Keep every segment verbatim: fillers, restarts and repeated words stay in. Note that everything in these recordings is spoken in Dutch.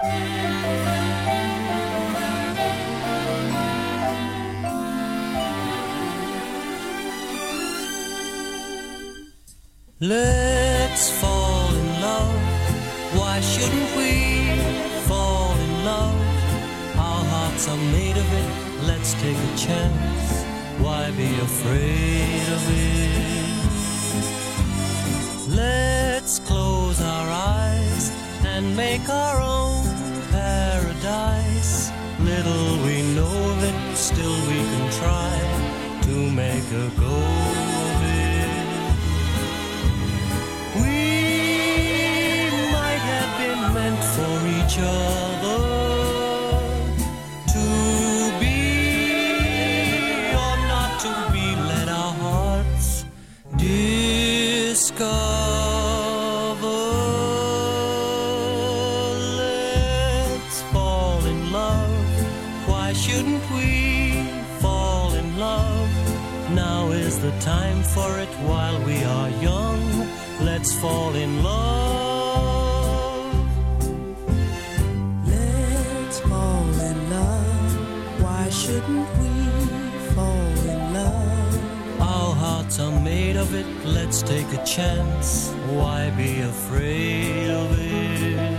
Let's fall in love. Why shouldn't we fall in love? Our hearts are made of it. Let's take a chance. Why be afraid of it? Let's close our eyes and make our own paradise. Little we know of it, still we can try to make a go of it. We might have been meant for each other, to be or not to be. Let our hearts discover. Let's fall in love. Why shouldn't we fall in love? Now is the time for it while we are young. Let's fall in love. Let's fall in love. Why shouldn't we fall in love? Our hearts are made of it. Let's take a chance. Why be afraid of it?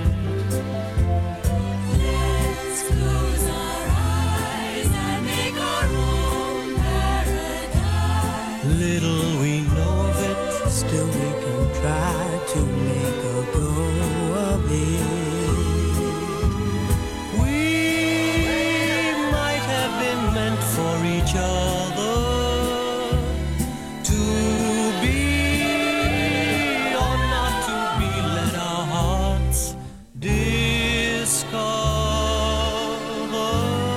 Let's close our eyes and make our own paradise. Little we know of it, Still we can try to make a go of it. we might have been meant for each other, to be or not to be. Let our hearts discover.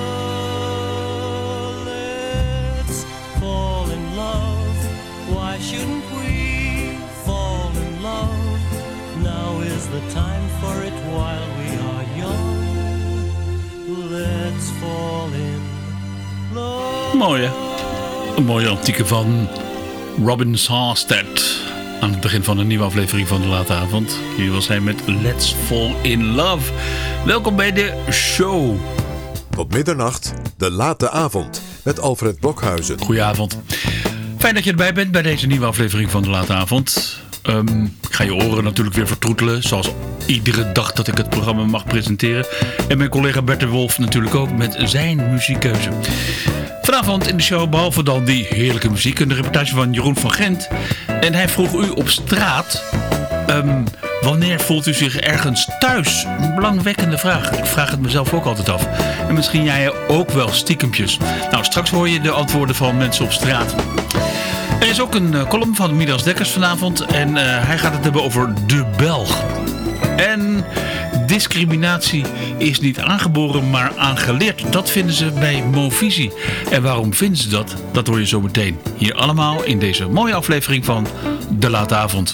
Let's fall in love. Why shouldn't we fall in love? Now is the time for it while we are young. Let's fall in love. Mooi hè? Een mooie antieke van Robin Sarstedt. Aan het begin van een nieuwe aflevering van de Late Avond. Hier was hij met Let's Fall in Love. Welkom bij de show. Tot middernacht, de Late Avond met Alfred Blokhuizen. Goedenavond. Fijn dat je erbij bent bij deze nieuwe aflevering van de Late Avond. Um, ik ga je oren natuurlijk weer vertroetelen. Zoals iedere dag dat ik het programma mag presenteren. En mijn collega Bert de Wolf natuurlijk ook met zijn muziekkeuze. Vanavond in de show, behalve dan die heerlijke muziek, een reportage van Jeroen van Gent. En hij vroeg u op straat, um, wanneer voelt u zich ergens thuis? Een belangwekkende vraag. Ik vraag het mezelf ook altijd af. En misschien jij ook wel stiekempjes. Nou, straks hoor je de antwoorden van mensen op straat. Er is ook een uh, column van Midas Dekkers vanavond. En uh, hij gaat het hebben over de Belg. En discriminatie is niet aangeboren, maar aangeleerd. Dat vinden ze bij Movisie. En waarom vinden ze dat? Dat hoor je zo meteen. Hier allemaal in deze mooie aflevering van De Late Avond.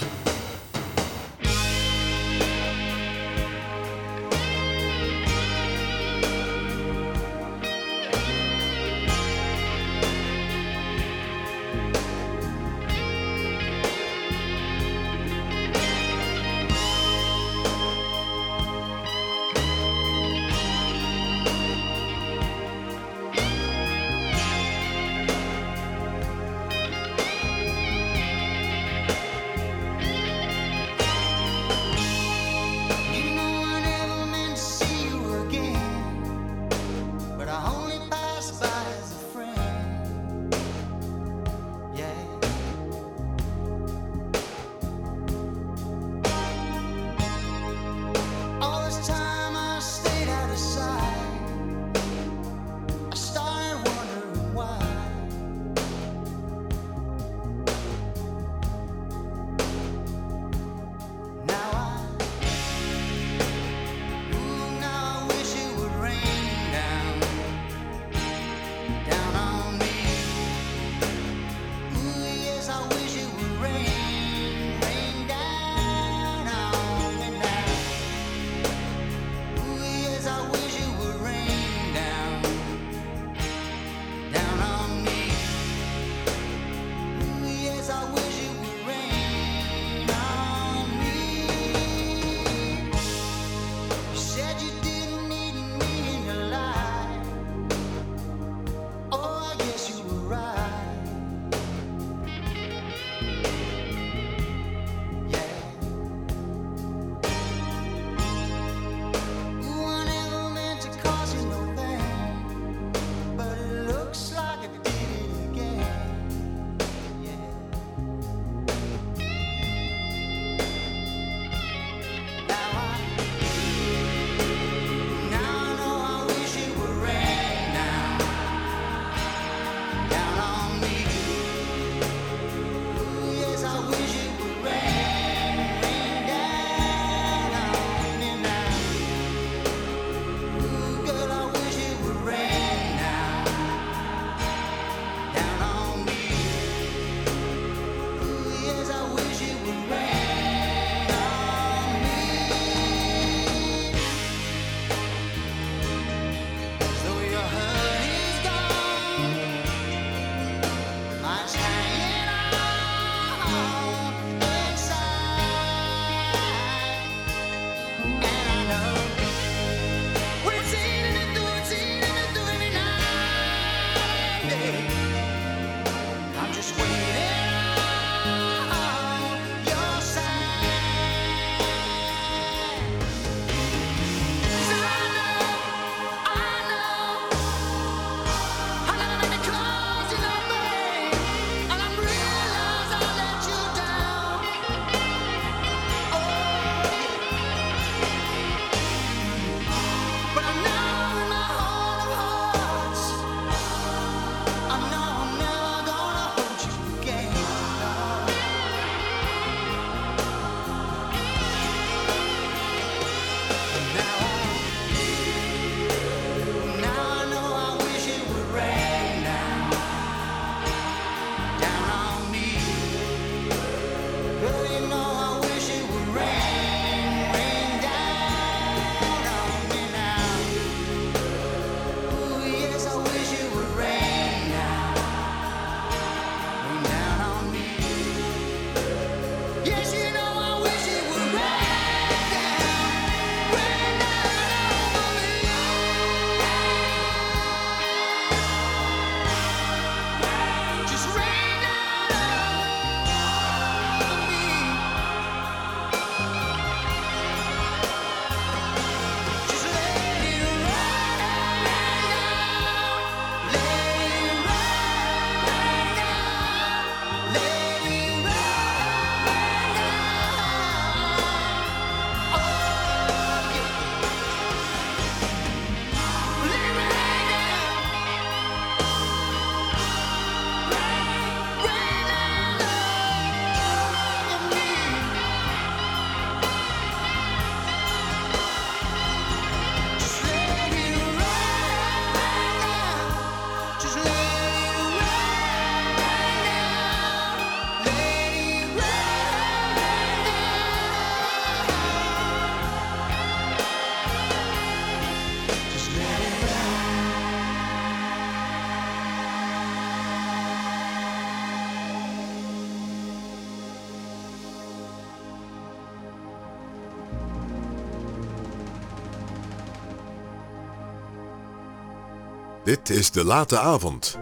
Dit is De Late Avond.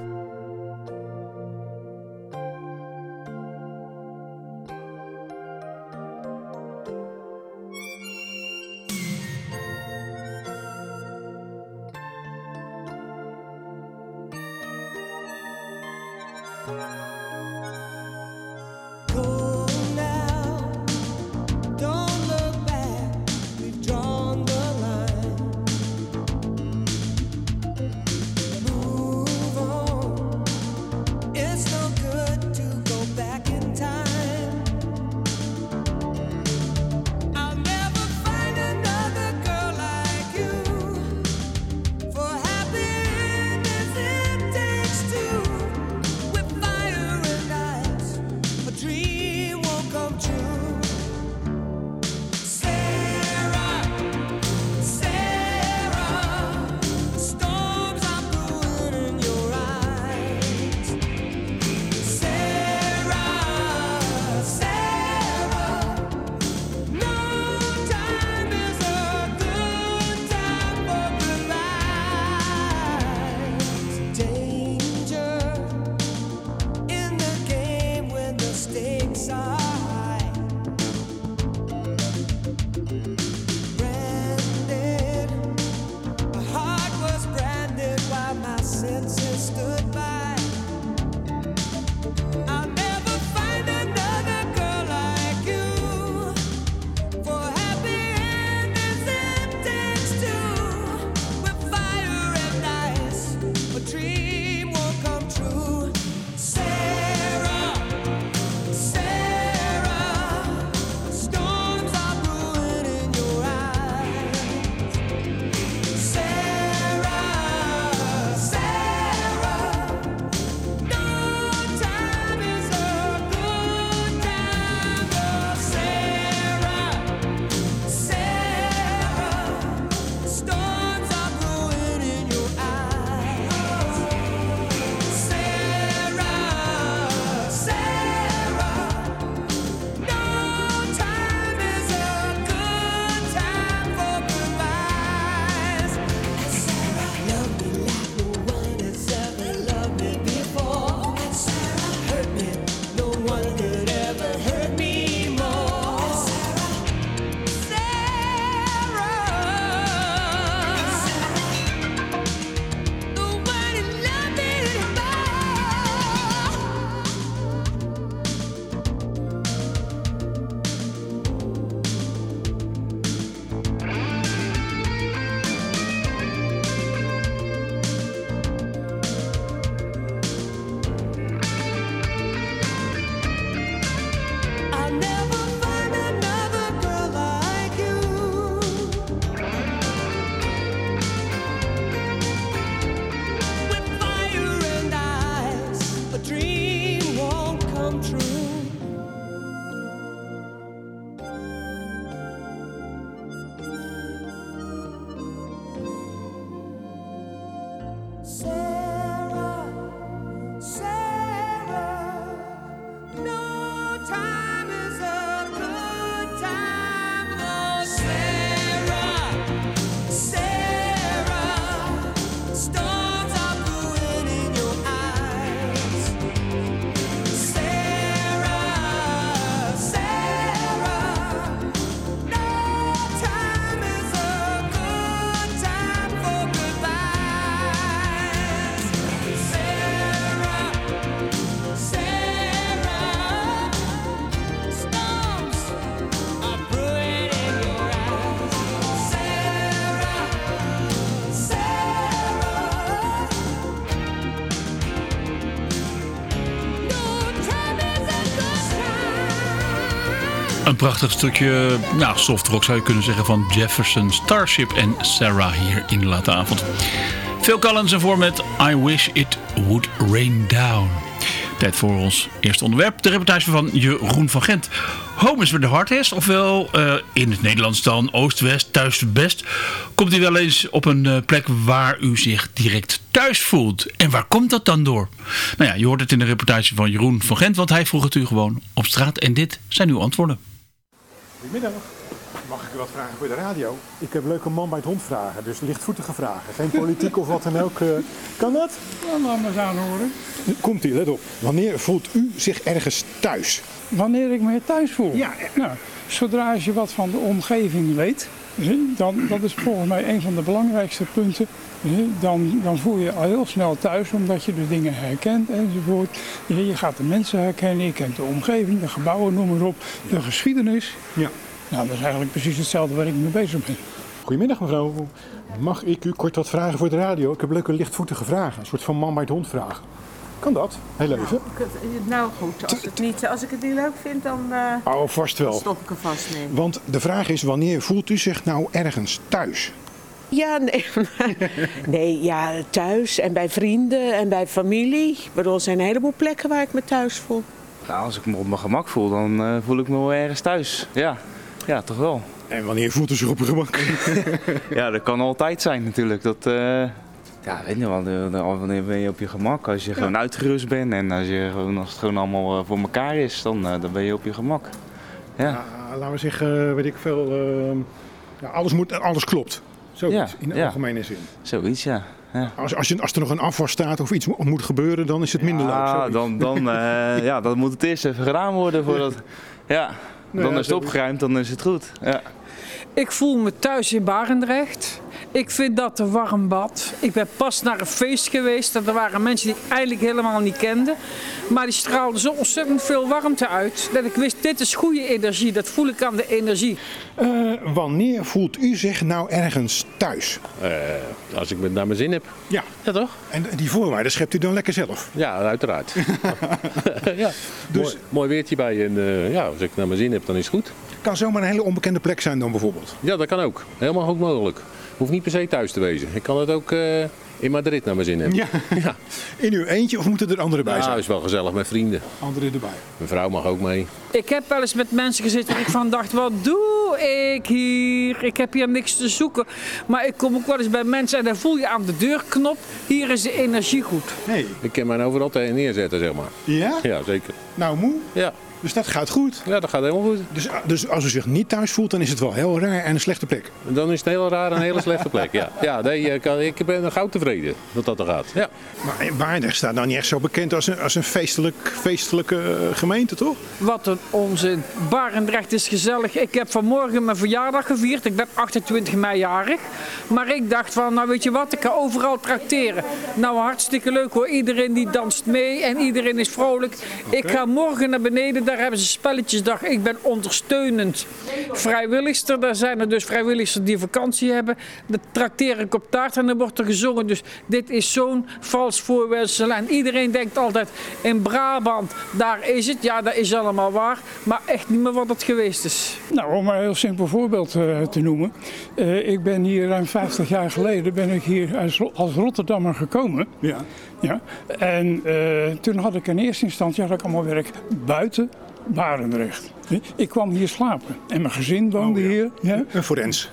Een prachtig stukje, nou, soft rock zou je kunnen zeggen, van Jefferson Starship en Sarah hier in de late avond. Phil Collins ervoor met I Wish It Would Rain Down. Tijd voor ons eerste onderwerp, de reportage van Jeroen van Gent. Home is where the heart is, ofwel uh, in het Nederlands dan Oost-West, thuis het best. Komt u wel eens op een uh, plek waar u zich direct thuis voelt. En waar komt dat dan door? Nou ja, je hoort het in de reportage van Jeroen van Gent, want hij vroeg het u gewoon op straat. En dit zijn uw antwoorden. Goedemiddag. Mag ik u wat vragen voor de radio? Ik heb leuke man bij het hond vragen, dus lichtvoetige vragen. Geen politiek of wat dan ook. Uh, kan dat? Ja, laat me eens aanhoren. Komt-ie, let op. Wanneer voelt u zich ergens thuis? Wanneer ik me thuis voel? Ja. Nou, zodra je wat van de omgeving weet, dan, dat is volgens mij een van de belangrijkste punten. Dan, dan voel je al heel snel thuis, omdat je de dingen herkent enzovoort. Je gaat de mensen herkennen, je kent de omgeving, de gebouwen, noem maar op, de geschiedenis. Ja. Nou, dat is eigenlijk precies hetzelfde waar ik mee bezig ben. Goedemiddag mevrouw. Mag ik u kort wat vragen voor de radio? Ik heb leuke lichtvoetige vragen, een soort van man bij het hond vragen. Kan dat? Heel even. Nou, nou goed, als, het niet, als ik het niet leuk vind, dan, uh, oh, vast wel. dan stop ik er vast mee. Want de vraag is, wanneer voelt u zich nou ergens thuis? Ja, nee, nee, ja, thuis en bij vrienden en bij familie. Ik bedoel, er zijn een heleboel plekken waar ik me thuis voel. Nou, als ik me op mijn gemak voel, dan uh, voel ik me wel ergens thuis. Ja, ja, toch wel. En wanneer voelt u zich op uw gemak? Ja, dat kan altijd zijn natuurlijk. Dat, uh, ja, weet je wel, wanneer ben je op je gemak? Als je ja. gewoon uitgerust bent en als, je gewoon, als het gewoon allemaal voor elkaar is, dan, uh, dan ben je op je gemak. Ja. Ja, laten we zeggen, weet ik veel, uh, ja, alles, moet, alles klopt. Zoiets, ja, in de ja. algemene zin. Zoiets, ja. ja. Als, als, je, als er nog een afwas staat of iets moet gebeuren, dan is het minder ja, leuk. Dan, dan, uh, ja, dan moet het eerst even gedaan worden. Voordat, ja, dan nou ja, is het opgeruimd, dan is het goed. Ja. Ik voel me thuis in Barendrecht. Ik vind dat een warm bad. Ik ben pas naar een feest geweest. Er waren mensen die ik eigenlijk helemaal niet kende. Maar die straalden zo ontzettend veel warmte uit. Dat ik wist, dit is goede energie. Dat voel ik aan de energie. Uh, wanneer voelt u zich nou ergens thuis? Uh, als ik het naar mijn zin heb. Ja. Ja, toch? En die voorwaarden schept u dan lekker zelf? Ja, uiteraard. ja. Dus... mooi, mooi weertje bij. En uh, ja, als ik het naar mijn zin heb, dan is het goed. Kan zomaar een hele onbekende plek zijn dan bijvoorbeeld? Ja, dat kan ook. Helemaal ook mogelijk. Hoeft niet per se thuis te wezen. Ik kan het ook uh, in Madrid naar mijn zin hebben. Ja. Ja. In uw eentje of moeten er anderen bij zijn? Ja, is wel gezellig met vrienden. Anderen erbij. Mijn vrouw mag ook mee. Ik heb wel eens met mensen gezeten en ik van dacht, wat doe ik hier? Ik heb hier niks te zoeken. Maar ik kom ook wel eens bij mensen en dan voel je aan de deurknop, hier is de energie goed. Hey. Ik kan mij overal neerzetten, zeg maar. Ja? Ja, zeker. Nou, moe? Ja. Dus dat gaat goed? Ja, dat gaat helemaal goed. Dus, dus als u zich niet thuis voelt, dan is het wel heel raar en een slechte plek? Dan is het heel raar en een hele slechte plek, ja. Ja, nee, ik ben gauw tevreden dat dat er gaat. Ja. Maar Barendrecht staat nou niet echt zo bekend als een, als een feestelijk, feestelijke gemeente, toch? Wat een onzin. Barendrecht is gezellig. Ik heb vanmorgen mijn verjaardag gevierd. Ik ben achtentwintig mei jarig. Maar ik dacht van, nou weet je wat, ik ga overal trakteren. Nou, hartstikke leuk hoor. Iedereen die danst mee en iedereen is vrolijk. Okay. Ik ga morgen naar beneden. Daar hebben ze spelletjesdag. Ik ben ondersteunend vrijwilligster. Daar zijn er dus vrijwilligers die vakantie hebben. Dat trakteer ik op taart en dan wordt er gezongen. Dus dit is zo'n vals voorwendsel. En iedereen denkt altijd in Brabant, daar is het. Ja, dat is allemaal waar. Maar echt niet meer wat het geweest is. Nou, om maar een heel simpel voorbeeld uh, te noemen. Uh, ik ben hier ruim vijftig jaar geleden ben ik hier als, als Rotterdammer gekomen. Ja. Ja. En uh, toen had ik in eerste instantie had ik allemaal werk buiten Barendrecht. Ik kwam hier slapen en mijn gezin woonde oh, ja. hier. Ja. Een forens.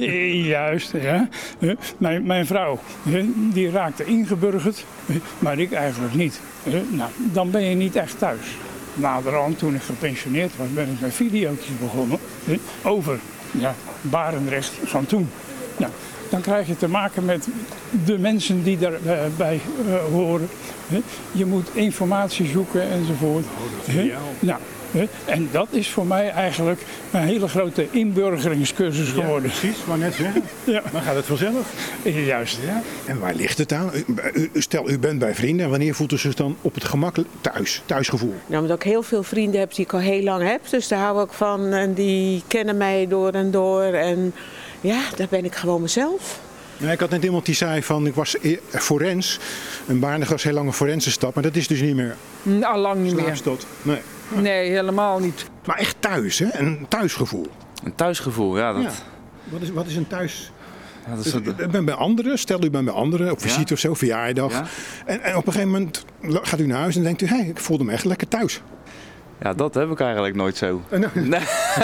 Juist, ja. Mijn, mijn vrouw, die raakte ingeburgerd, maar ik eigenlijk niet. Nou, dan ben je niet echt thuis. Naderhand, toen ik gepensioneerd was, ben ik met video's begonnen over ja, Barendrecht van toen. Nou, dan krijg je te maken met de mensen die daarbij uh, horen. Je moet informatie zoeken enzovoort. Oh, dat is nou, en dat is voor mij eigenlijk een hele grote inburgeringscursus geworden. Ja, precies, maar net zeggen. Ja. Dan gaat het vanzelf. Juist. Ja. En waar ligt het aan? U, stel, u bent bij vrienden en wanneer voelt u zich dan op het gemak thuis, thuisgevoel? Nou, omdat ik heel veel vrienden heb die ik al heel lang heb. Dus daar hou ik van en die kennen mij door en door. En ja, daar ben ik gewoon mezelf. Nee, ik had net iemand die zei van ik was forens. Een Barendrecht was heel lang een forense stad, maar dat is dus niet meer. Al lang niet meer. Nee. Nee, helemaal niet. Maar echt thuis, hè? Een thuisgevoel. Een thuisgevoel, ja. Dat... ja. Wat, is, wat is een thuis... Ja, dat is dus, dat... Ik ben bij anderen, stel u bent bij anderen, op visite ja? of zo, verjaardag. Ja? En, en op een gegeven moment gaat u naar huis en denkt u, hé, hey, ik voelde me echt lekker thuis. Ja, dat heb ik eigenlijk nooit zo. Uh, no. Nee.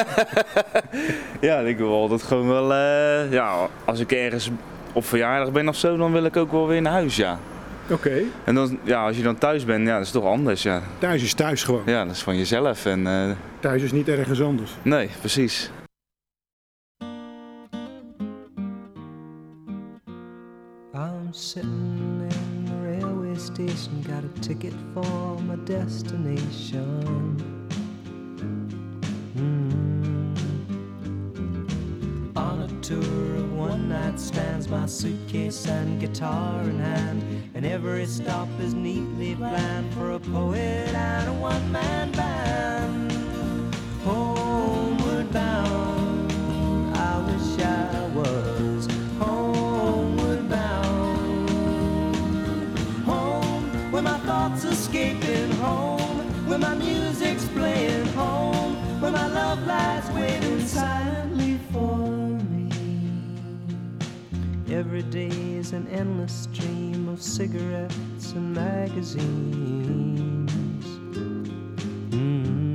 Ja, ik wil altijd gewoon wel, uh, ja, als ik ergens op verjaardag ben of zo, dan wil ik ook wel weer naar huis, ja. Oké. Okay. En dan, ja, als je dan thuis bent, ja, dat is toch anders, ja. Thuis is thuis gewoon. Ja, dat is van jezelf. En, uh... thuis is niet ergens anders. Nee, precies. I'm sitting in the railway station, got a ticket for my destination. Mm. On a tour of one night stands, my suitcase and guitar in hand, and every stop is neatly planned for a poet and a one-man band. Homeward bound, I wish I was homeward bound. Home, where my thoughts escaping, home, where my music's playing, home, where my love lies waiting silently for me. Every day is an endless stream of cigarettes and magazines. Mm.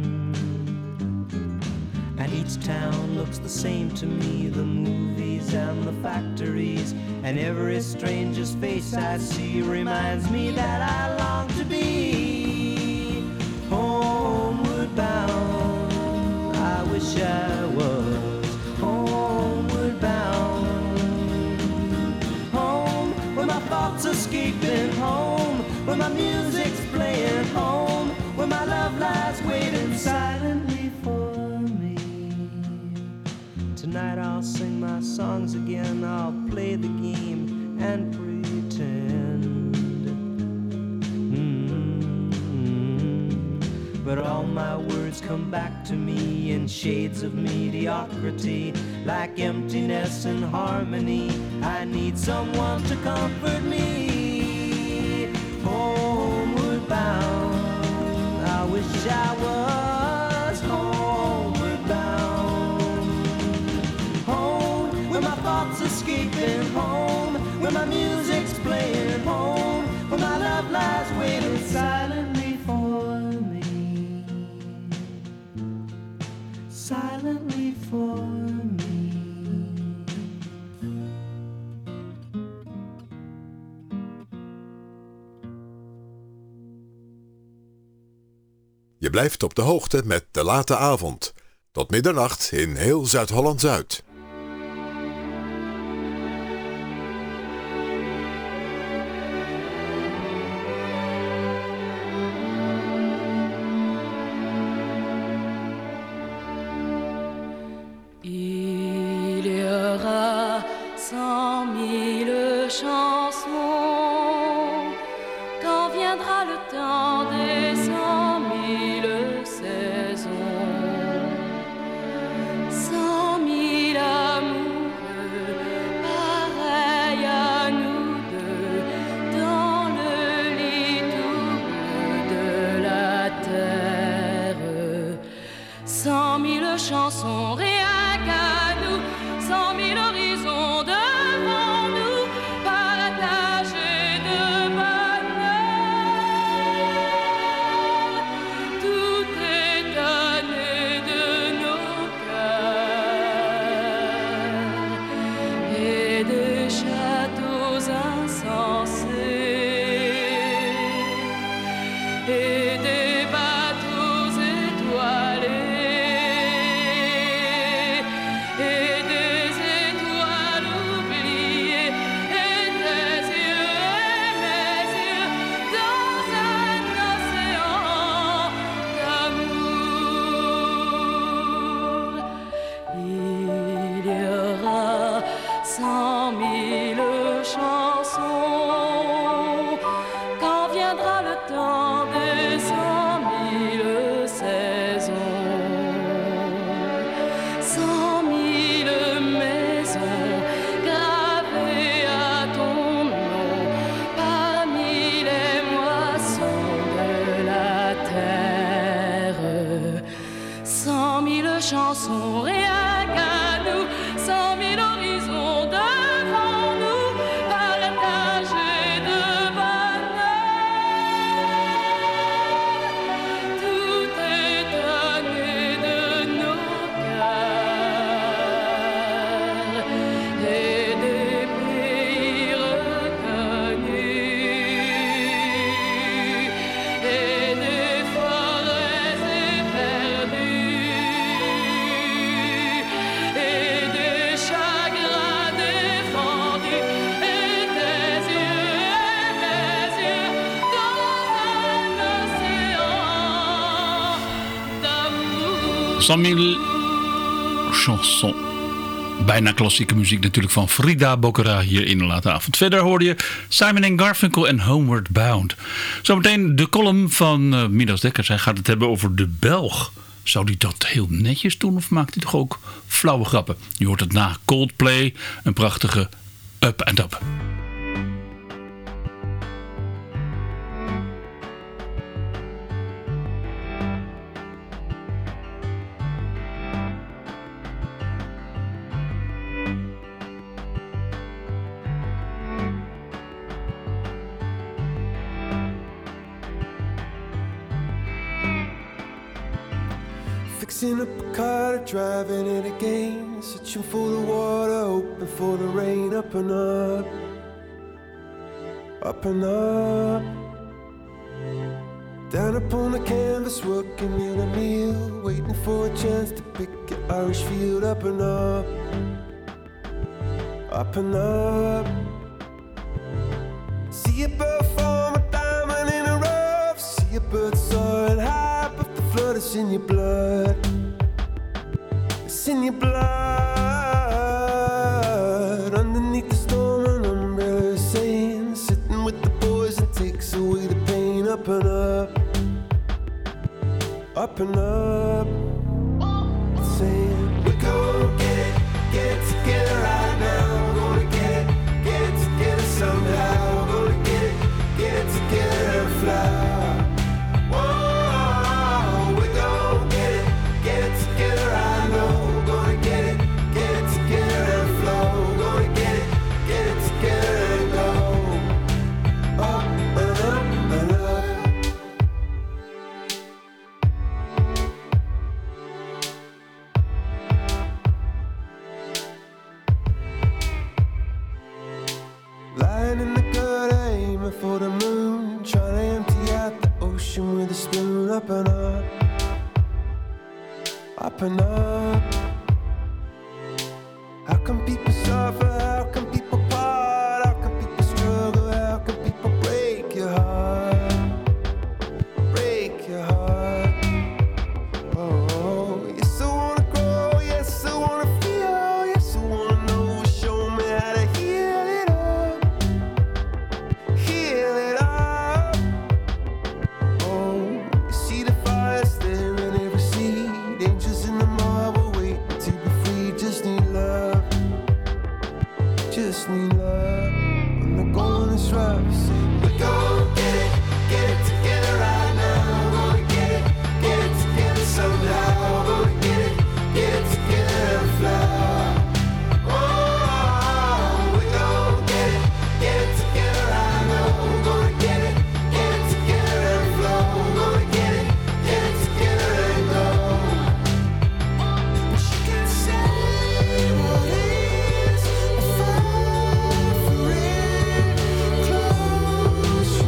And each town looks the same to me, the movies and the factories, and every stranger's face I see reminds me that I long to be homeward bound. I wish I was homeward bound. Home, where my thoughts escaping, home, where my music's playing, home, where my love lies waiting silently for me. Tonight I'll sing my songs again, I'll play the game and pretend. Mm-hmm. But all my words come back to me in shades of mediocrity, like emptiness and harmony. I need someone to comfort me. Homeward bound, I wish I was homeward bound. Home, where my thoughts escaping, home, where my music's playing, home, where my love lies waiting silently for me. Silently for me. Je blijft op de hoogte met De Late Avond. Tot middernacht in heel Zuid-Holland-Zuid. Il y aura cent mille chansons quand viendra le temps des cent mille saisons. Cent mille amoureux pareils à nous deux dans le lit tout bleu de la terre. Cent mille chansons rien qu'à nous, cent mille horizons devant nous, partagés de bonheur. Tout est donné de nos cœurs et des châteaux insensés et des bateaux étoilés. cent mille chansons. Bijna klassieke muziek natuurlijk van Frida Boccara hier in de late avond. Verder hoorde je Simon en Garfunkel en Homeward Bound. Zometeen de column van uh, Midas Dekkers. Hij gaat het hebben over de Belg. Zou hij dat heel netjes doen of maakt hij toch ook flauwe grappen? Je hoort het na Coldplay, een prachtige Up and Up. Fixing up a car, driving it again, searching for the water, hoping for the rain. Up and up, up and up. Down upon the canvas, working in a meal, waiting for a chance to pick your Irish field. Up and up, up and up. See a bird form a diamond in a rough, see a bird soaring high, but the flood is in your blood. It's in your blood. Underneath the storm, an umbrella is saying, sitting with the boys, it takes away the pain. Up and up, up and up. Saying, we're gonna get it, get it together right now. We're gonna get it, get it together somehow. We're gonna get it, get it together and fly. Whoa, we're gonna get it, get it together, I know. We're gonna get it, get it together and flow. We're gonna get it, get it together and go. Up and up and up. Lying in the gutter, aiming for the moon, trying to empty out the ocean with a spoon. Up and up, up and up. How come people suffer? How come people part? How come people struggle? How come people break your heart? Break your heart. Oh, yes I wanna grow, yes I wanna feel, yes I wanna know. Show me how to heal it up, heal it up. Oh, you see the fires there in every seed, angels in the marble waiting to be free. Just need love, just need love. When the going is rough, say we're gonna get it, get it together right now. We're gonna get it, get it together somehow. We're gonna get it, get it together and fly. Oh, we're gonna get it, get it together right now. We're gonna get it, get it together and flow. We're gonna get it, get it together and go. But you can say what is, I fall for it. Close your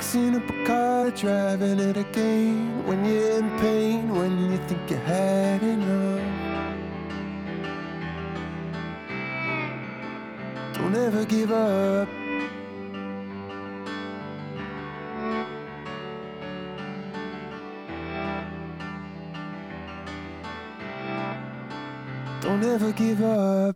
fixing up a car, driving it again. When you're in pain, when you think you had enough. Don't ever give up. Don't ever give up.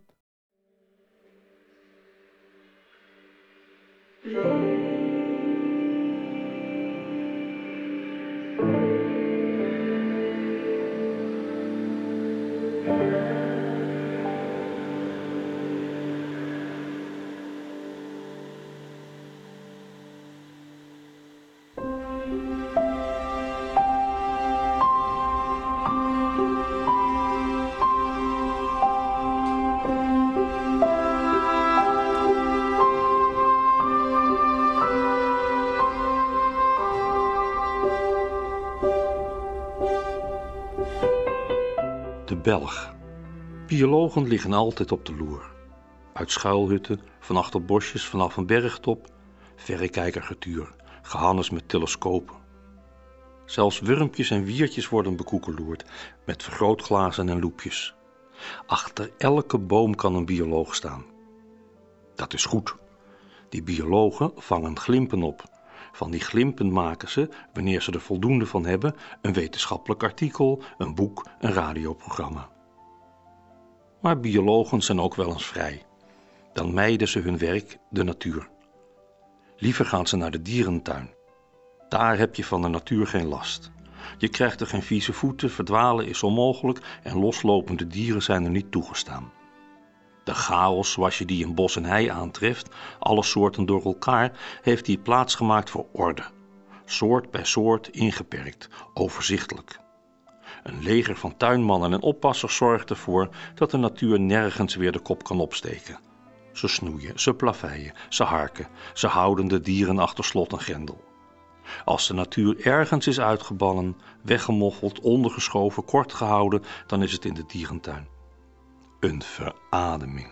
De Belg. Biologen liggen altijd op de loer. Uit schuilhutten, van achter bosjes, vanaf een bergtop, verrekijkergetuur, gehannes met telescopen. Zelfs wurmpjes en wiertjes worden bekoekeloerd met vergrootglazen en loepjes. Achter elke boom kan een bioloog staan. Dat is goed. Die biologen vangen glimpen op. Van die glimpen maken ze, wanneer ze er voldoende van hebben, een wetenschappelijk artikel, een boek, een radioprogramma. Maar biologen zijn ook wel eens vrij. Dan mijden ze hun werk, de natuur. Liever gaan ze naar de dierentuin. Daar heb je van de natuur geen last. Je krijgt er geen vieze voeten, verdwalen is onmogelijk en loslopende dieren zijn er niet toegestaan. De chaos, zoals je die in bos en hei aantreft, alle soorten door elkaar, heeft die plaatsgemaakt voor orde. Soort bij soort ingeperkt, overzichtelijk. Een leger van tuinmannen en oppassers zorgt ervoor dat de natuur nergens weer de kop kan opsteken. Ze snoeien, ze plaveien, ze harken, ze houden de dieren achter slot en grendel. Als de natuur ergens is uitgebannen, weggemoffeld, ondergeschoven, kort gehouden, dan is het in de dierentuin. Een verademing.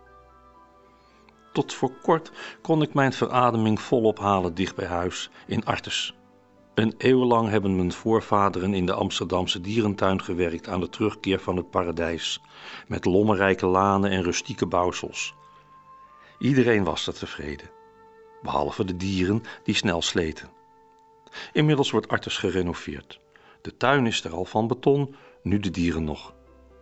Tot voor kort kon ik mijn verademing volop halen dicht bij huis, in Artes. Een eeuw lang hebben mijn voorvaderen in de Amsterdamse dierentuin gewerkt aan de terugkeer van het paradijs, met lommerrijke lanen en rustieke bouwsels. Iedereen was er tevreden, behalve de dieren die snel sleten. Inmiddels wordt Artes gerenoveerd. De tuin is er al van beton, nu de dieren nog.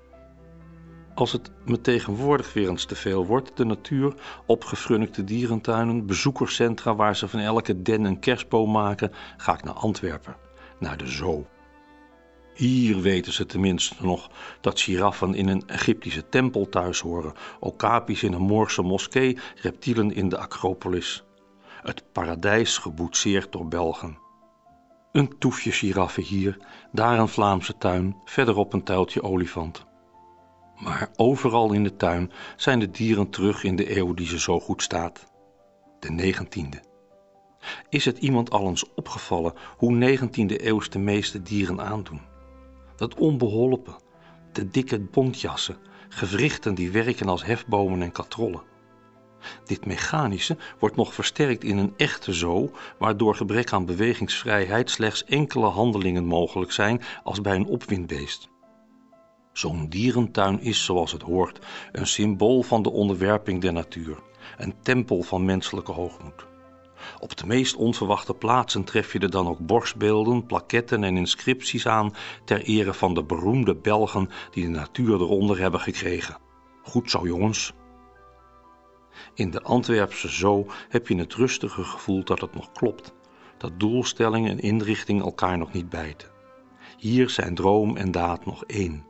Als het me tegenwoordig weer eens te veel wordt, de natuur, opgefrunnikte dierentuinen, bezoekerscentra waar ze van elke den een kerstboom maken, ga ik naar Antwerpen, naar de zoo. Hier weten ze tenminste nog dat giraffen in een Egyptische tempel thuis horen, okapis in een Moorse moskee, reptielen in de Acropolis. Het paradijs geboetseerd door Belgen. Een toefje giraffen hier, daar een Vlaamse tuin, verderop een tuiltje olifant. Maar overal in de tuin zijn de dieren terug in de eeuw die ze zo goed staat. De negentiende. Is het iemand al eens opgevallen hoe negentiende eeuws de meeste dieren aandoen? Dat onbeholpen, de dikke bontjassen, gewrichten die werken als hefbomen en katrollen. Dit mechanische wordt nog versterkt in een echte zoo, waar door gebrek aan bewegingsvrijheid slechts enkele handelingen mogelijk zijn als bij een opwindbeest. Zo'n dierentuin is, zoals het hoort, een symbool van de onderwerping der natuur, een tempel van menselijke hoogmoed. Op de meest onverwachte plaatsen tref je er dan ook borstbeelden, plaketten en inscripties aan ter ere van de beroemde Belgen die de natuur eronder hebben gekregen. Goed zo, jongens. In de Antwerpse zoo heb je het rustige gevoel dat het nog klopt, dat doelstelling en inrichting elkaar nog niet bijten. Hier zijn droom en daad nog één.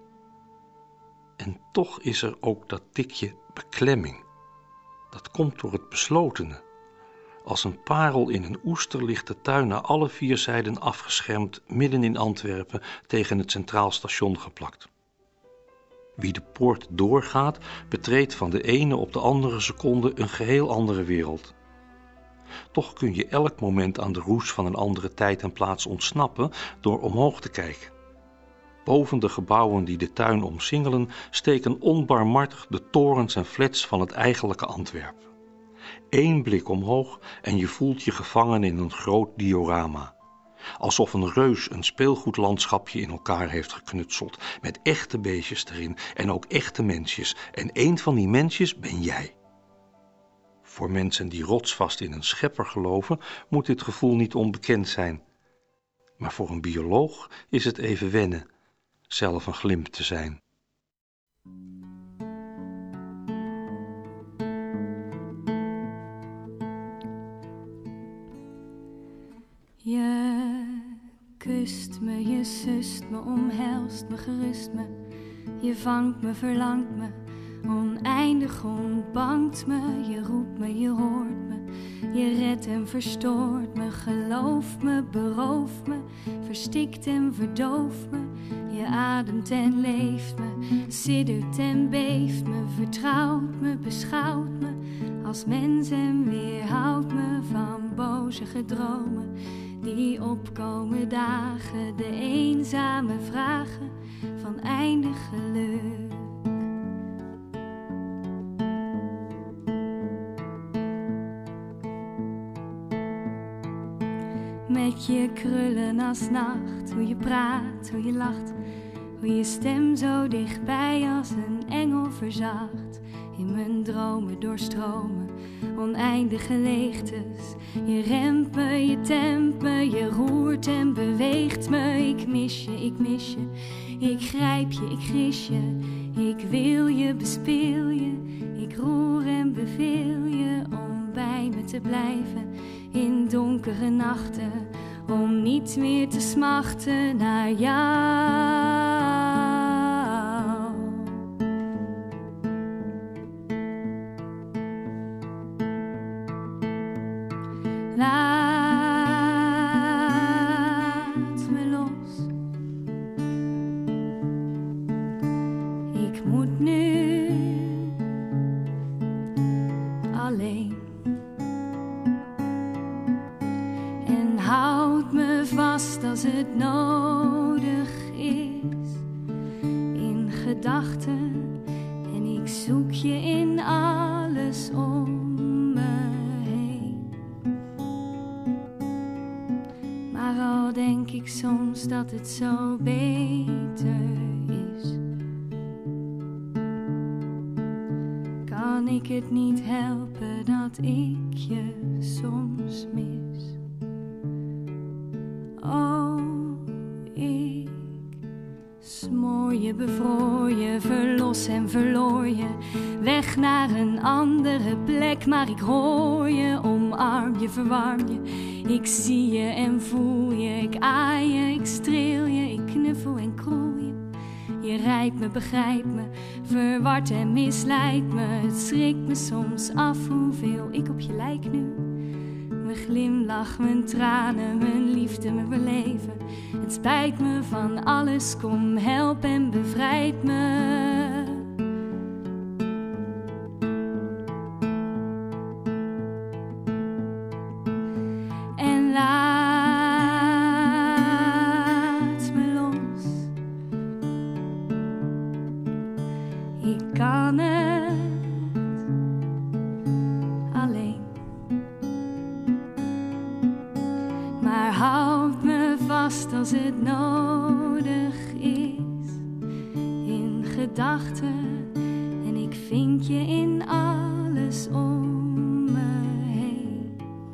En toch is er ook dat tikje beklemming. Dat komt door het beslotene. Als een parel in een oester ligt de tuin naar alle vier zijden afgeschermd, midden in Antwerpen tegen het Centraal Station geplakt. Wie de poort doorgaat, betreedt van de ene op de andere seconde een geheel andere wereld. Toch kun je elk moment aan de roes van een andere tijd en plaats ontsnappen door omhoog te kijken. Boven de gebouwen die de tuin omsingelen steken onbarmhartig de torens en flats van het eigenlijke Antwerpen. Eén blik omhoog en je voelt je gevangen in een groot diorama. Alsof een reus een speelgoedlandschapje in elkaar heeft geknutseld, met echte beestjes erin en ook echte mensjes. En één van die mensjes ben jij. Voor mensen die rotsvast in een schepper geloven, moet dit gevoel niet onbekend zijn. Maar voor een bioloog is het even wennen, zelf een glimp te zijn. Je kust me, je sust me, omhelst me, gerust me. Je vangt me, verlangt me, oneindig ontbangt me. Je roept me, je hoort me, je redt en verstoort me. Gelooft me, berooft me, verstikt en verdooft me. Je ademt en leeft me, siddert en beeft me. Vertrouwt me, beschouwt me als mens en weerhoudt me van boze gedromen die opkomen dagen, de eenzame vragen van eindig geluk. Met je krullen als nacht, hoe je praat, hoe je lacht, hoe je stem zo dichtbij als een engel verzacht. In mijn dromen doorstromen oneindige leegtes. Je remt me, je tempt me, je roert en beweegt me. Ik mis je, ik mis je, ik grijp je, ik gis je. Ik wil je, bespeel je, ik roer en beveel je om bij me te blijven in donkere nachten, om niet meer te smachten naar jou. Laat me los. Ik moet nu alleen. En houd me vast als het nodig is. In gedachten. En ik zoek je in alles om. Al denk ik soms dat het zo beter is, kan ik het niet helpen dat ik je soms mis. Oh, ik smoor je, bevroor je, verlos en verloor je, weg naar een andere plek, maar ik hoor je, omarm je, verwarm je. Ik zie je en voel je, ik aai je, ik streel je, ik knuffel en kroel je. Je rijdt me, begrijpt me, verward en misleidt me. Het schrikt me soms af hoeveel ik op je lijk nu. Mijn glimlach, mijn tranen, mijn liefde, mijn beleven. Het spijt me van alles, kom help en bevrijd me. Kan het alleen, maar houd me vast als het nodig is. In gedachten en ik vind je in alles om me heen.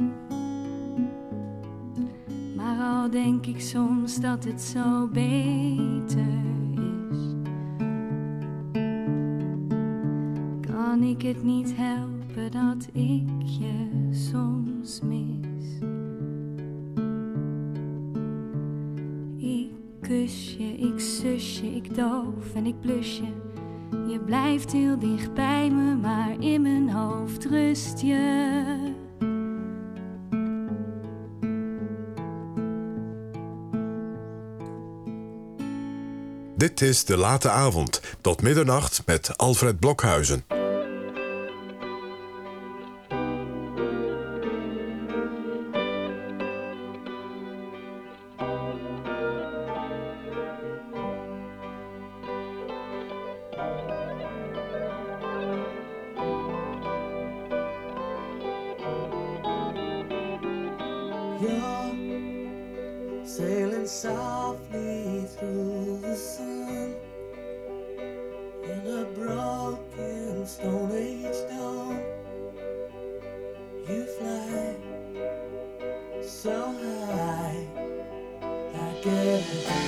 Maar al denk ik soms dat het zo beter kan ik het niet helpen dat ik je soms mis. Ik kus je, ik sus je, ik doof en ik blus je. Je blijft heel dicht bij me, maar in mijn hoofd rust je. Dit is De Late Avond, tot middernacht met Alfred Blokhuizen. You're sailing softly through the sun in a broken Stone Age dawn. You fly so high, I get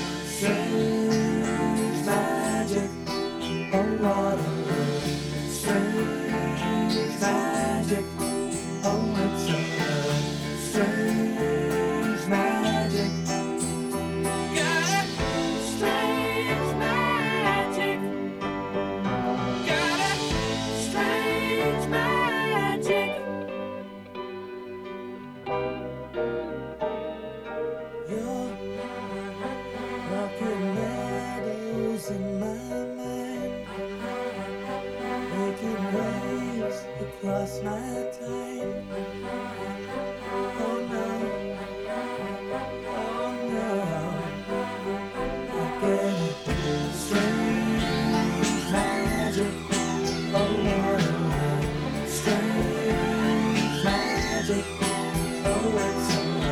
strange magic on water, strange magic on what's strange magic. Got it, strange magic. Got it, strange magic. You're rocking meadows in my mind, making waves across my time. Oh no, oh no, I get it, strange magic, oh water, strange magic, oh it's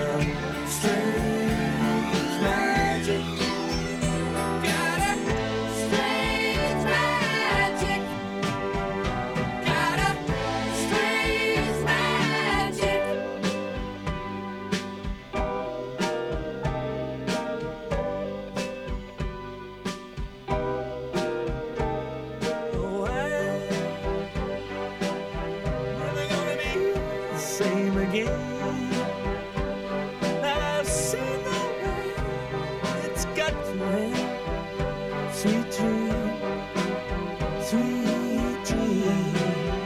strange magic. Got it, strange magic. Got it, strange magic. Oh, I'm never gonna be the same again. I've seen the way it's got to end. Sweet dream, sweet dream.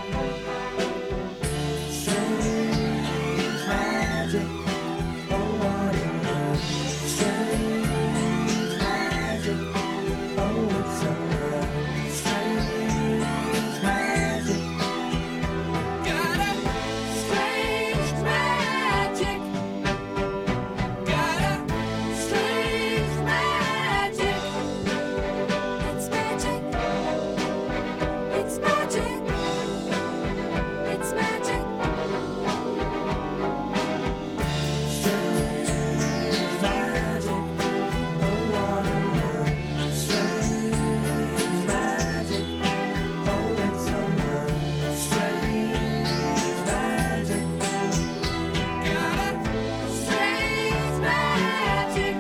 Strange magic, oh water. Strange magic, oh it's a strange magic. Got it, strange magic. Got it, strange magic. It's magic. It's magic. It's magic. Strange magic. Oh water. Strange magic. Oh it's a strange magic. Got it, strange magic.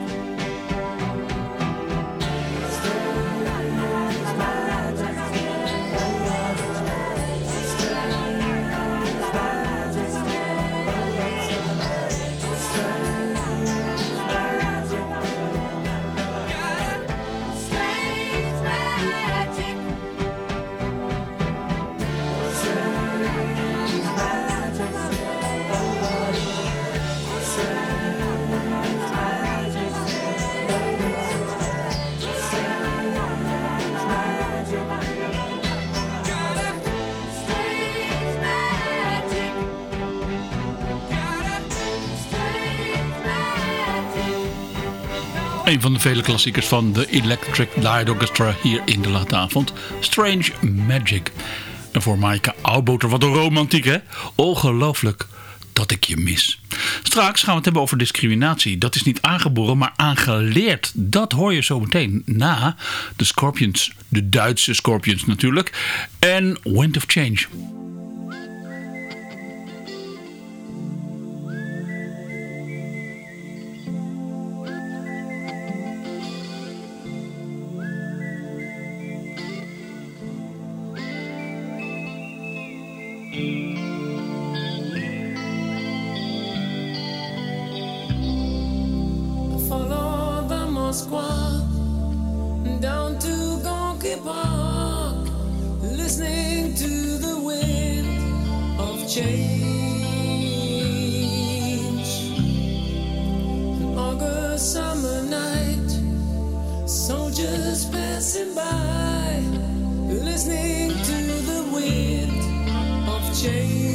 Een van de vele klassiekers van de Electric Light Orchestra hier in de late avond. Strange Magic. En voor Maaike Oudboter, wat een romantiek hè? Ongelooflijk dat ik je mis. Straks gaan we het hebben over discriminatie. Dat is niet aangeboren, maar aangeleerd. Dat hoor je zo meteen na de Scorpions. De Duitse Scorpions natuurlijk. En Wind of Change. Follow the Moskwa down to Gonky Park, listening to the wind of change. An August summer night, soldiers passing by, listening to the wind of change.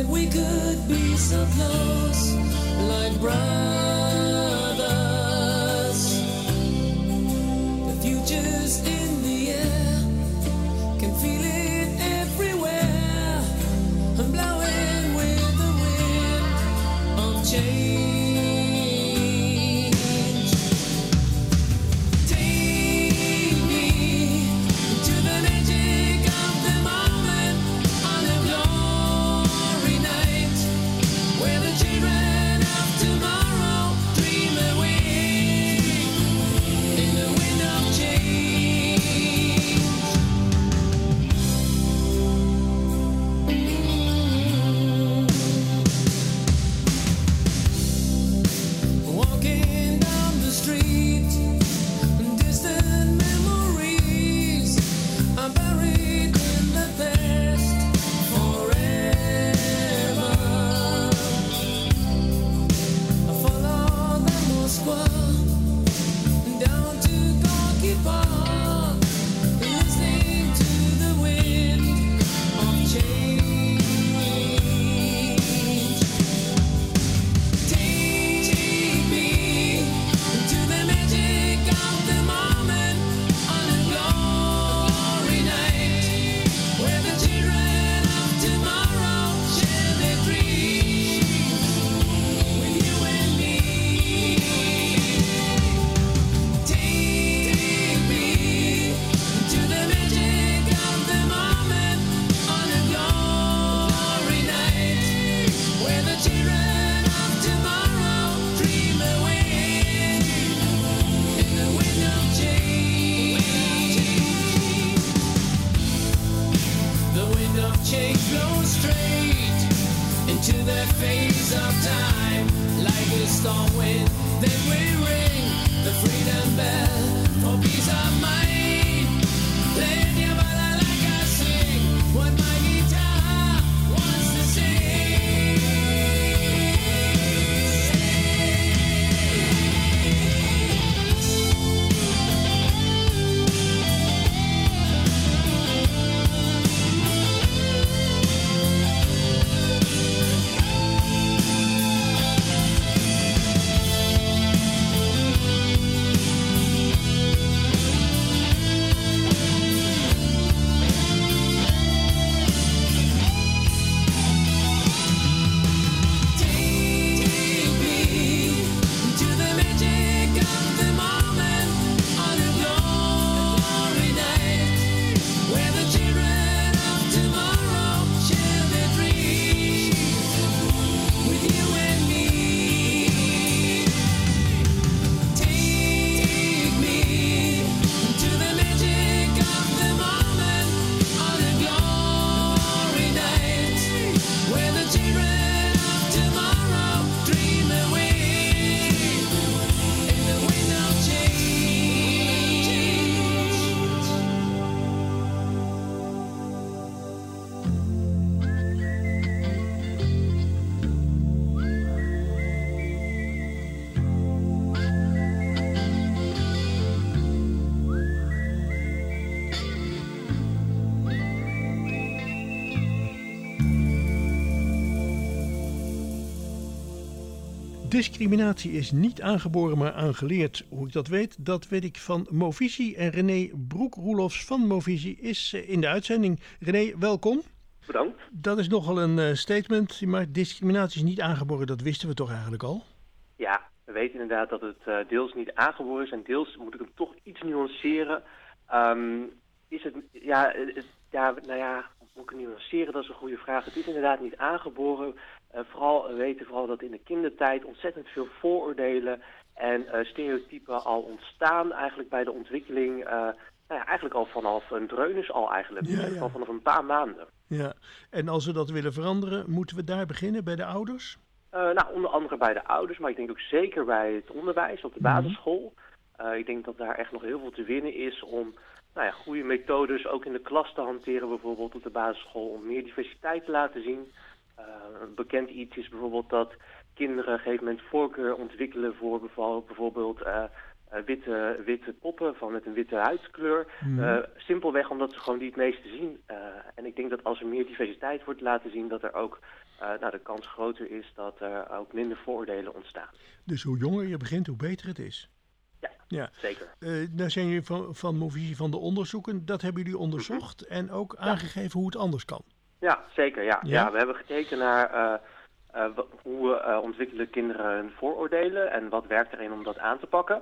we could be so close, like brothers. The future's in the air, can feel it everywhere. I'm blowing with the wind of change. Take me to the magic of the moment on a glory night, where the children of tomorrow dream away in the wind of change. Walking down the street, distant memories are buried in the past forever. I follow the Moskwa down to Gorky Park, listening to the wind of change. Take me to the magic of the moment on a glory night, where the children of tomorrow share their dreams with you and me. Take me to the magic of the moment on a glory night, where the children of tomorrow dream away in the wind of change. The wind of change blows straight into the face of time, like a storm wind. Then we ring the freedom bell for peace of mind. Play your balalaika, sing what my guitar wants to sing. Take me to the magic of the moment on a glory night, where the children of tomorrow share their dreams with you and me. Take me to the magic of the moment on a glory night, where the children of tomorrow dream away in the wind of change. Discriminatie is niet aangeboren, maar aangeleerd. Hoe ik dat weet, dat weet ik van Movisie. En René Broek-Roelofs van Movisie is eh, in de uitzending. René, welkom. Bedankt. Dat is nogal een eh, statement, maar discriminatie is niet aangeboren. Dat wisten we toch eigenlijk al? Ja, we weten inderdaad dat het eh, deels niet aangeboren is en deels moet ik hem toch iets nuanceren. Ehm, is het, ja, het, ja, nou ja, moet ik het nuanceren? Dat is een goede vraag. Het is inderdaad niet aangeboren. Uh, vooral, we weten vooral dat in de kindertijd ontzettend veel vooroordelen en uh, stereotypen al ontstaan eigenlijk bij de ontwikkeling. Uh, nou ja, eigenlijk al vanaf een dreunus al eigenlijk, Ja, ja. al vanaf een paar maanden. Ja, en als we dat willen veranderen, moeten we daar beginnen, bij de ouders? Uh, nou, onder andere bij de ouders, maar ik denk ook zeker bij het onderwijs op de Mhm. basisschool. Uh, ik denk dat daar echt nog heel veel te winnen is om nou ja, goede methodes ook in de klas te hanteren, bijvoorbeeld op de basisschool, om meer diversiteit te laten zien. Uh, een bekend iets is bijvoorbeeld dat kinderen op een gegeven moment voorkeur ontwikkelen voor bijvoorbeeld uh, uh, witte, witte poppen van met een witte huidskleur. Mhm. Uh, simpelweg omdat ze gewoon die het meeste zien. Uh, en ik denk dat als er meer diversiteit wordt laten zien, dat er ook uh, nou, de kans groter is dat er ook minder vooroordelen ontstaan. Dus hoe jonger je begint, hoe beter het is. Ja, Ja. zeker. Uh, daar zijn jullie van, van Movisie van de onderzoeken. Dat hebben jullie onderzocht en ook aangegeven hoe het anders kan. Ja, zeker. Ja. Ja? Ja, we hebben gekeken naar uh, uh, w- hoe uh, ontwikkelen kinderen hun vooroordelen en wat werkt erin om dat aan te pakken.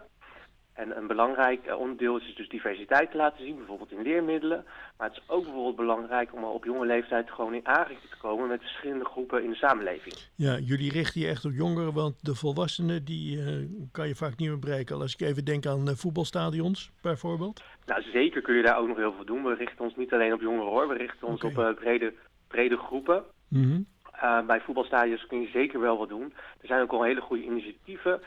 En een belangrijk uh, onderdeel is dus diversiteit te laten zien, bijvoorbeeld in leermiddelen. Maar het is ook bijvoorbeeld belangrijk om op jonge leeftijd gewoon in aanraking te komen met verschillende groepen in de samenleving. Ja, jullie richten je echt op jongeren, want de volwassenen die uh, kan je vaak niet meer bereiken. Als ik even denk aan uh, voetbalstadions bijvoorbeeld. Nou, zeker kun je daar ook nog heel veel doen. We richten ons niet alleen op jongeren hoor, we richten ons Oké. op uh, brede, brede groepen. Mhm. Uh, bij voetbalstadions kun je zeker wel wat doen. Er zijn ook al hele goede initiatieven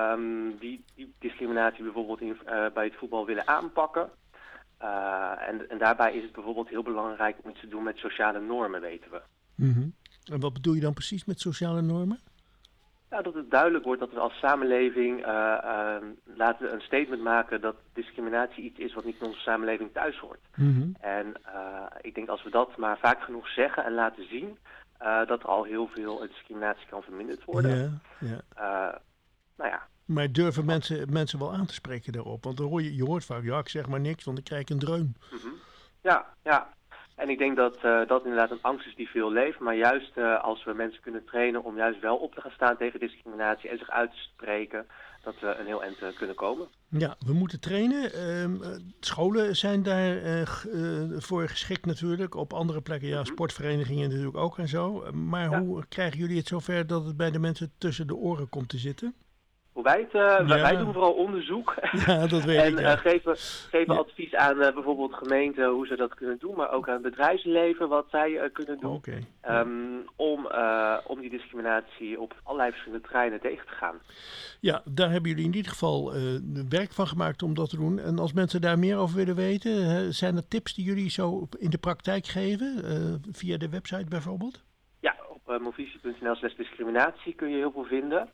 um, die, die discriminatie bijvoorbeeld in, uh, bij het voetbal willen aanpakken. Uh, en, en daarbij is het bijvoorbeeld heel belangrijk om iets te doen met sociale normen, weten we. Mhm. En wat bedoel je dan precies met sociale normen? Ja, dat het duidelijk wordt dat we als samenleving uh, uh, laten een statement maken dat discriminatie iets is wat niet in onze samenleving thuis hoort. Mhm. En uh, ik denk als we dat maar vaak genoeg zeggen en laten zien, uh, dat er al heel veel uh, discriminatie kan verminderd worden. Ja, ja. Uh, nou ja, Maar durven mensen, mensen wel aan te spreken daarop? Want dan hoor je, je hoort vaak, ja, ik zeg maar niks, want ik krijg een dreun. mhm. ja, ja. En ik denk dat uh, dat inderdaad een angst is die veel leeft. Maar juist uh, als we mensen kunnen trainen om juist wel op te gaan staan tegen discriminatie en zich uit te spreken, dat we een heel eind uh, kunnen komen. Ja, we moeten trainen. Ehm, eh, scholen zijn daar eh, g- eh, voor geschikt natuurlijk. Op andere plekken, ja, sportverenigingen natuurlijk ook en zo. Eh, Maar Ja. hoe krijgen jullie het zover dat het bij de mensen tussen de oren komt te zitten? Hoe wij het, uh, wij, Ja. wij doen vooral onderzoek. Ja, dat weet en ik, ja. uh, geven, geven Ja. advies aan uh, bijvoorbeeld gemeenten hoe ze dat kunnen doen, maar ook aan het bedrijfsleven wat zij uh, kunnen doen. Oké. Um, om, uh, om die discriminatie op allerlei verschillende terreinen tegen te gaan. Ja, daar hebben jullie in ieder geval eh, werk van gemaakt om dat te doen. En als mensen daar meer over willen weten, eh, zijn er tips die jullie zo op- in de praktijk geven? eh, via de website bijvoorbeeld? Ja, op uh, movisie punt n l slash discriminatie kun je heel veel vinden.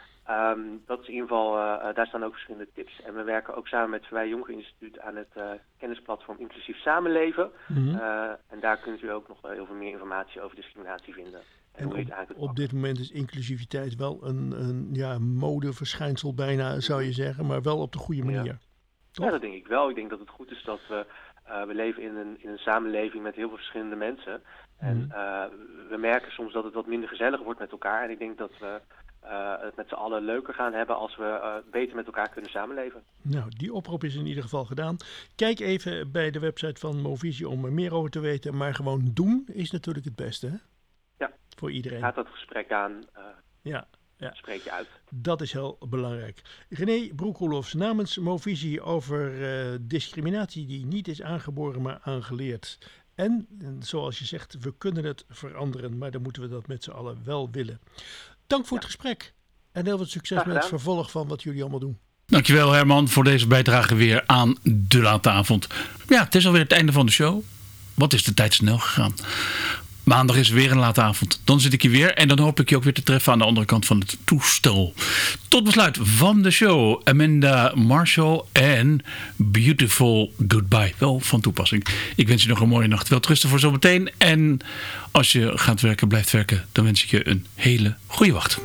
Um, dat is in ieder geval, uh, daar staan ook verschillende tips. En we werken ook samen met het Verwij Jonker Instituut aan het uh, kennisplatform Inclusief Samenleven. Mhm. Uh, en daar kunt u ook nog uh, heel veel meer informatie over discriminatie vinden. En, En hoe je op, het aan kunt op dit moment is inclusiviteit wel een, een ja, modeverschijnsel bijna, zou je zeggen. Maar wel op de goede manier. Ja. Toch? Ja, dat denk ik wel. Ik denk dat het goed is dat we, uh, we leven in een, in een samenleving met heel veel verschillende mensen. En Mhm. uh, we merken soms dat het wat minder gezellig wordt met elkaar. En ik denk dat we uh, het met z'n allen leuker gaan hebben als we uh, beter met elkaar kunnen samenleven. Nou, die oproep is in ieder geval gedaan. Kijk even bij de website van Movisie om er meer over te weten. Maar gewoon doen is natuurlijk het beste, hè? Ja. Voor iedereen. Gaat dat gesprek aan, uh, Ja, ja. spreek je uit. Dat is heel belangrijk. René Broekroelofs namens Movisie over uh, discriminatie die niet is aangeboren, maar aangeleerd. En, en zoals je zegt, we kunnen het veranderen, maar dan moeten we dat met z'n allen wel willen. Dank voor het gesprek en heel veel succes Graag met het gedaan. vervolg van wat jullie allemaal doen. Dankjewel Herman voor deze bijdrage weer aan De Late Avond. Ja, het is alweer het einde van de show. Wat is de tijd snel gegaan. Maandag is weer een late avond. Dan zit ik hier weer en dan hoop ik je ook weer te treffen aan de andere kant van het toestel. Tot besluit van de show. Amanda Marshall en Beautiful Goodbye. Wel van toepassing. Ik wens je nog een mooie nacht. Wel rusten voor zometeen. En als je gaat werken, blijft werken, dan wens ik je een hele goede wacht.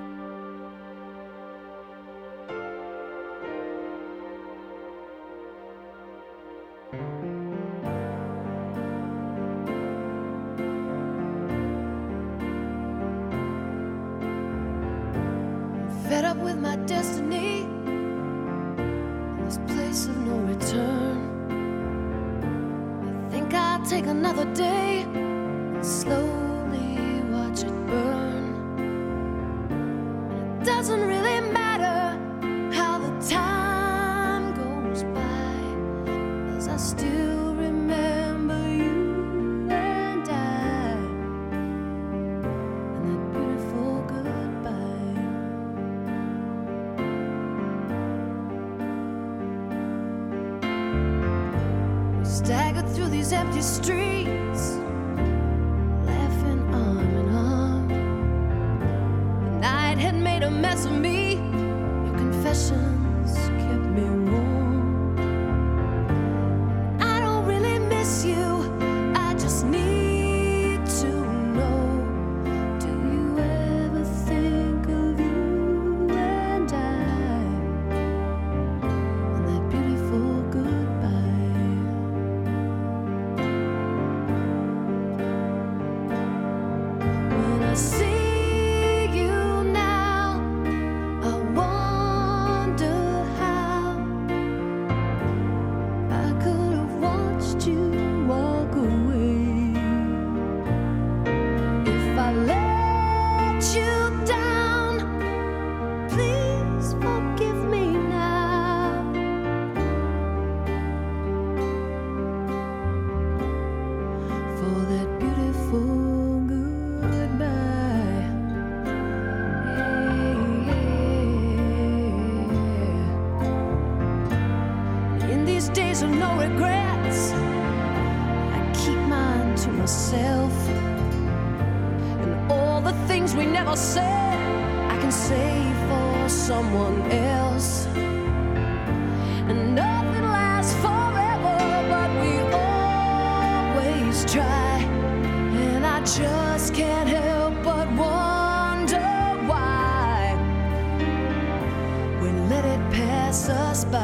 Fed up with my destiny, this place of no return. I think I'll take another day and slowly watch it burn. And it doesn't really matter how the time goes by, as I still remember you and I, and that beautiful goodbye. Staggered through these empty streets, laughing arm in arm. The night had made a mess of me. Your confessions kept me myself. And all the things we never said, I can say for someone else. And nothing lasts forever, but we always try. And I just can't help but wonder why we let it pass us by.